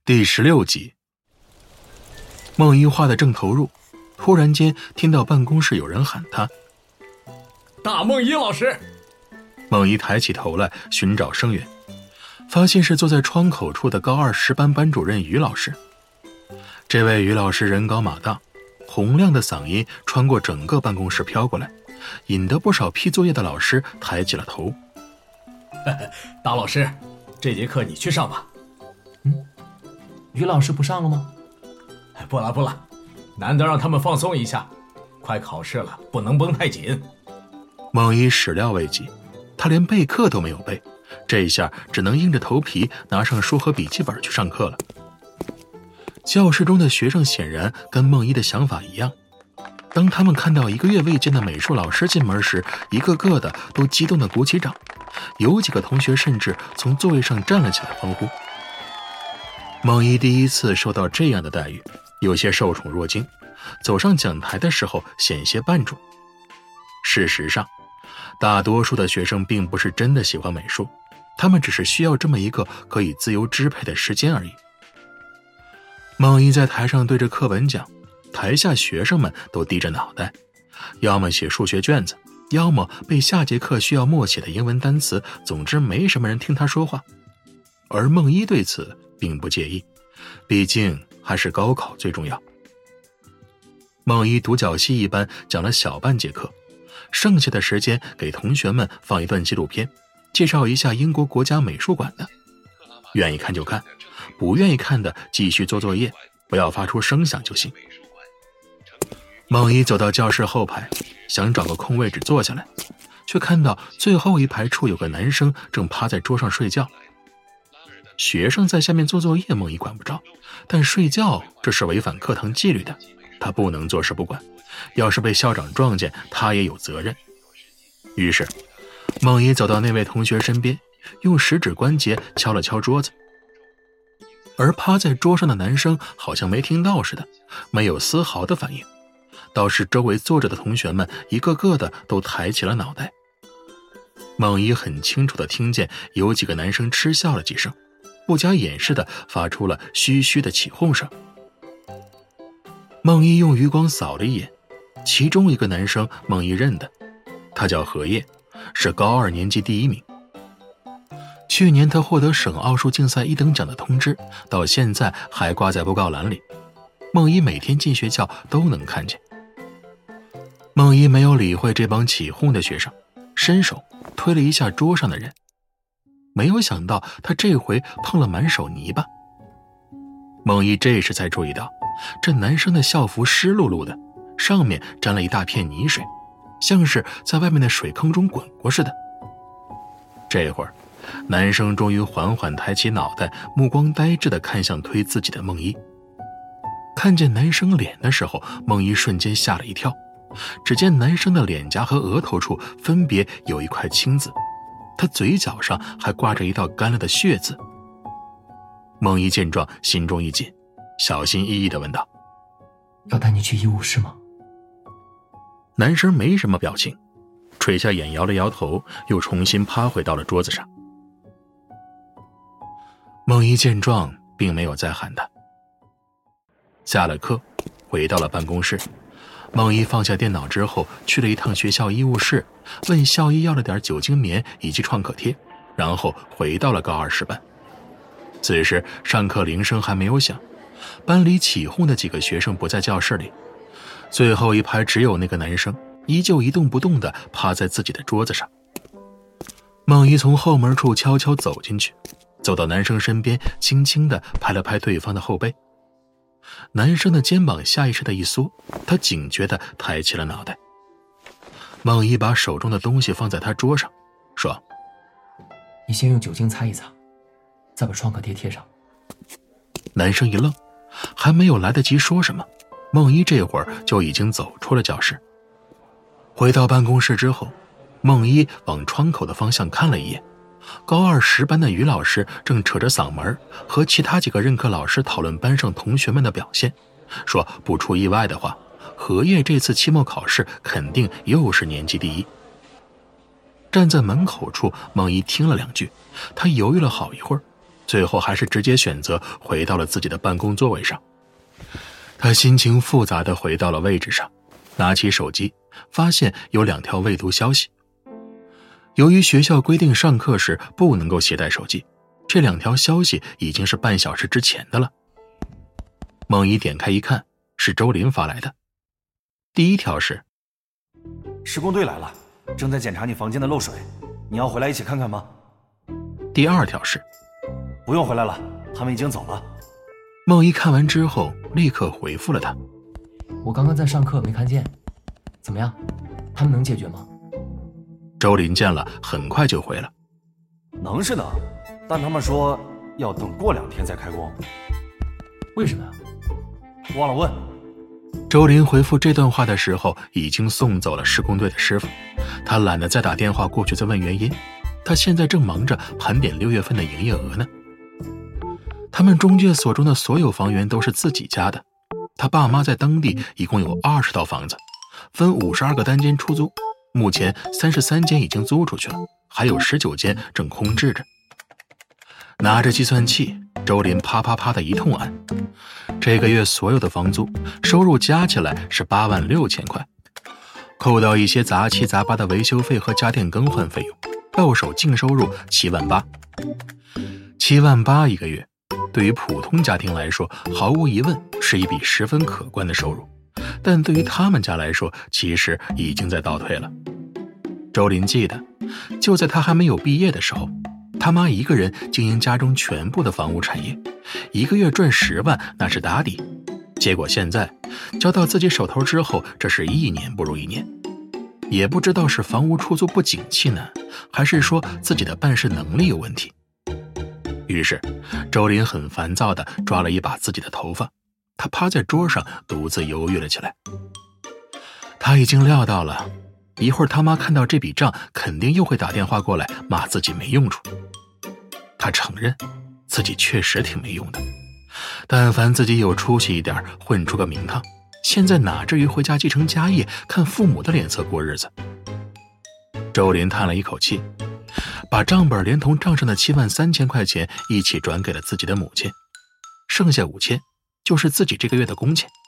第16集。孟一画的正投入，突然间听到办公室有人喊他： 大孟一老师。 孟一抬起头来寻找声源，发现是坐在窗口处的高2十班班主任于老师。这位于老师人高马大，洪亮的嗓音穿过整个办公室飘过来，引得不少批作业的老师抬起了头。 大老师，这节课你去上吧。 于老师不上了吗？ 不了，难得让他们放松一下，快考试了，不能绷太紧。 孟一始料未及，他连备课都没有备，这一下只能硬着头皮拿上书和笔记本去上课了。教室中的学生显然跟孟一的想法一样，当他们看到1个月未见的美术老师进门时，一个个的都激动地鼓起掌，有几个同学甚至从座位上站了起来欢呼。孟一第一次受到这样的待遇，有些受宠若惊，走上讲台的时候险些绊住。事实上，大多数的学生并不是真的喜欢美术，他们只是需要这么一个可以自由支配的时间而已。孟一在台上对着课本讲，台下学生们都低着脑袋，要么写数学卷子，要么背下节课需要默写的英文单词，总之没什么人听他说话。而孟一对此并不介意，毕竟还是高考最重要。孟一独角戏一般讲了小半节课，剩下的时间给同学们放一段纪录片，介绍一下英国国家美术馆的，愿意看就看，不愿意看的继续做作业，不要发出声响就行。孟一走到教室后排，想找个空位置坐下来，却看到最后一排处有个男生正趴在桌上睡觉。学生在下面做作业，孟一管不着，但睡觉这是违反课堂纪律的，他不能坐视不管，要是被校长撞见，他也有责任。于是孟一走到那位同学身边，用食指关节敲了敲桌子，而趴在桌上的男生好像没听到似的，没有丝毫的反应，倒是周围坐着的同学们一个个的都抬起了脑袋。孟一很清楚地听见有几个男生嗤笑了几声，不加掩饰地发出了嘘嘘的起哄声。孟一用余光扫了一眼，其中一个男生孟一认得，他叫何烨，是高2年级第1名。去年他获得省奥数竞赛1等奖的通知，到现在还挂在布告栏里，孟一每天进学校都能看见。孟一没有理会这帮起哄的学生，伸手推了一下桌上的人，没有想到他这回碰了满手泥巴。孟一这时才注意到，这男生的校服湿漉漉的，上面沾了一大片泥水，像是在外面的水坑中滚过似的。这会儿男生终于缓缓抬起脑袋，目光呆滞地看向推自己的孟一。看见男生脸的时候，孟一瞬间吓了一跳，只见男生的脸颊和额头处分别有一块青紫，他嘴角上还挂着一道干了的血渍。孟一见状心中一紧，小心翼翼地问道： 要带你去医务室吗？ 男生没什么表情，垂下眼摇了摇头，又重新趴回到了桌子上。孟一见状并没有再喊他。下了课回到了办公室，孟一放下电脑之后，去了一趟学校医务室，问校医要了点酒精棉以及创可贴，然后回到了高2十班。此时上课铃声还没有响，班里起哄的几个学生不在教室里，最后一排只有那个男生依旧一动不动地趴在自己的桌子上。孟一从后门处悄悄走进去，走到男生身边，轻轻地拍了拍对方的后背。男生的肩膀下意识的一缩，他警觉地抬起了脑袋。孟一把手中的东西放在他桌上，说： 你先用酒精擦一擦，再把创可贴贴上。 男生一愣，还没有来得及说什么，孟一这会儿就已经走出了教室。回到办公室之后，孟一往窗口的方向看了一眼，高2十班的于老师正扯着嗓门和其他几个任课老师讨论班上同学们的表现，说不出意外的话，何烨这次期末考试肯定又是年级第1。站在门口处，孟一听了2句，他犹豫了好一会儿， 最后还是直接选择回到了自己的办公座位上。他心情复杂地回到了位置上，拿起手机，发现有2条未读消息。由于学校规定上课时不能够携带手机，这2条消息已经是半小时之前的了。孟一点开一看，是周林发来的。第1条是： 施工队来了，正在检查你房间的漏水，你要回来一起看看吗？ 第2条是： 不用回来了，他们已经走了。 孟一看完之后立刻回复了他： 我刚刚在上课没看见，怎么样？他们能解决吗？ 周林见了很快就回了： 能是能，但他们说要等过2天再开工。 为什么呀？ 忘了问。 周林回复这段话的时候已经送走了施工队的师傅，他懒得再打电话过去再问原因，他现在正忙着盘点6月份的营业额呢。他们中介所中的所有房源都是自己家的，他爸妈在当地一共有20套房子，分52个单间出租，目前33间已经租出去了，还有19间正空置着。拿着计算器，周林啪啪啪的一通按，这个月所有的房租收入加起来是86000块，扣掉一些杂七杂八的维修费和家电更换费用，到手净收入78000，78000一个月，对于普通家庭来说，毫无疑问是一笔十分可观的收入，但对于他们家来说，其实已经在倒退了。周林记得，就在他还没有毕业的时候，他妈一个人经营家中全部的房屋产业，一个月赚10万那是打底。结果现在交到自己手头之后，这是一年不如一年。也不知道是房屋出租不景气呢，还是说自己的办事能力有问题。于是周林很烦躁地抓了一把自己的头发，他趴在桌上独自犹豫了起来。他已经料到了，一会儿他妈看到这笔账肯定又会打电话过来骂自己没用处。他承认自己确实挺没用的，但凡自己有出息一点，混出个名堂，现在哪至于回家继承家业，看父母的脸色过日子。周林叹了一口气，把账本连同账上的73000块钱一起转给了自己的母亲，剩下5000就是自己这个月的工钱。